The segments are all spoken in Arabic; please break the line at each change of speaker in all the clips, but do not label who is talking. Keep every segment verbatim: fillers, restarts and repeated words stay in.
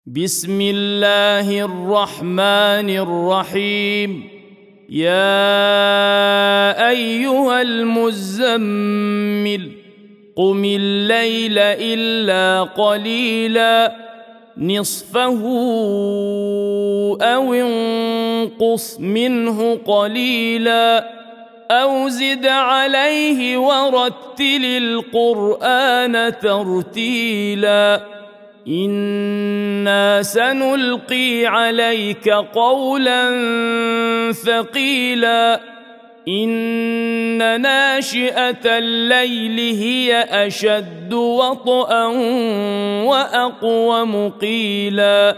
بسم الله الرحمن الرحيم. يا أيها المزمل قم الليل إلا قليلا نصفه أو انقص منه قليلا أو زد عليه ورتل القرآن ترتيلا إنا سنلقي عليك قولا ثقيلا إن ناشئة الليل هي أشد وطئا وأقوم قيلا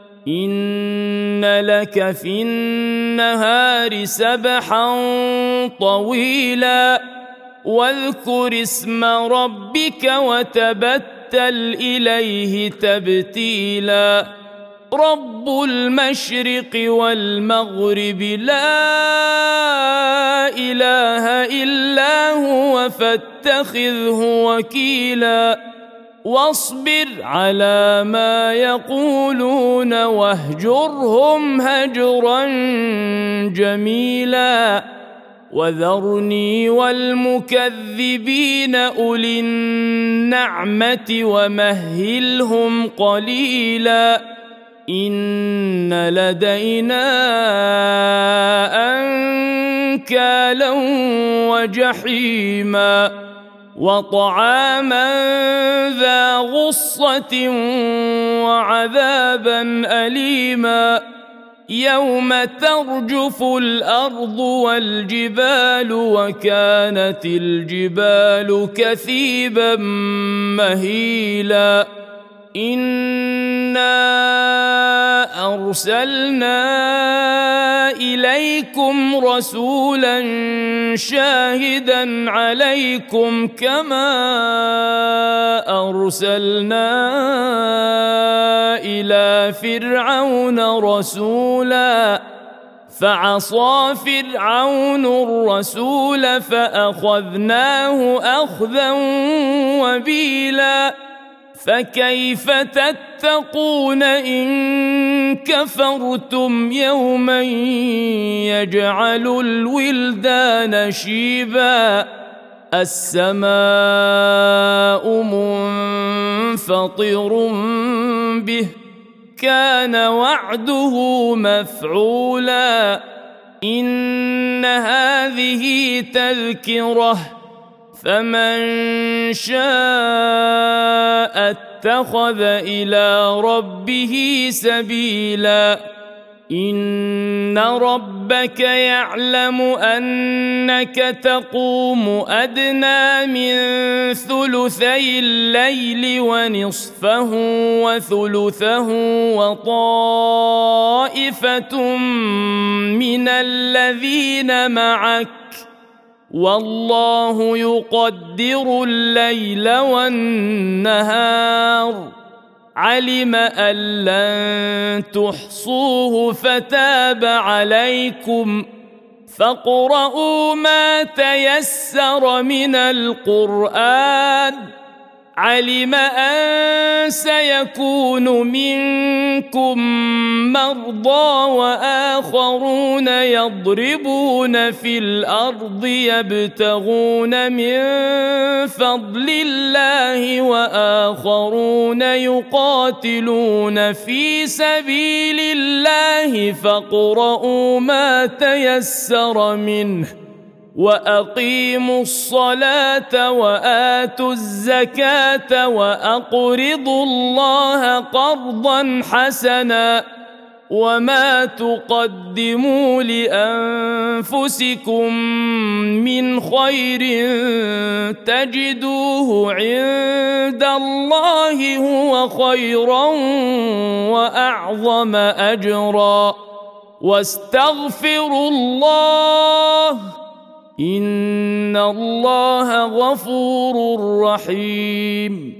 إن لك في النهار سبحا طويلا واذكر اسم ربك وتبتل إليه تبتيلا رب المشرق والمغرب لا إله إلا هو فاتخذه وكيلا واصبر على ما يقولون واهجرهم هجرا جميلا وذرني والمكذبين أولي النعمة ومهلهم قليلا إن لدينا أنكالا وجحيما وطعاما ذا غصة وعذابا أليما يوم ترجف الأرض والجبال وكانت الجبال كثيبا مهيلا إنا أرسلنا إليكم رسولا شاهدا عليكم كما أرسلنا إلى فرعون رسولا فعصى فرعون الرسول فأخذناه أخذا وبيلا فكيف تتقون إن كفرتم يوما يجعل الولدان شيبا السماء منفطر به كان وعده مفعولا إن هذه تذكرة فمن شاء اتخذ إلى ربه سبيلا إن ربك يعلم أنك تقوم أدنى من ثلثي الليل ونصفه وثلثه وطائفة من الذين معك والله يقدر الليل والنهار علم أن لن تحصوه فتاب عليكم فاقرؤوا ما تيسر من القرآن علم أن سيكون منكم مرضى وآخرون يضربون في الأرض يبتغون من فضل الله وآخرون يقاتلون في سبيل الله فاقرؤوا ما تيسر منه وأقيموا الصلاة وآتوا الزكاة وأقرضوا الله قرضا حسنا وما تقدموا لأنفسكم من خير تجدوه عند الله هو خيرا وأعظم أجرا واستغفروا الله إن الله غفور رحيم.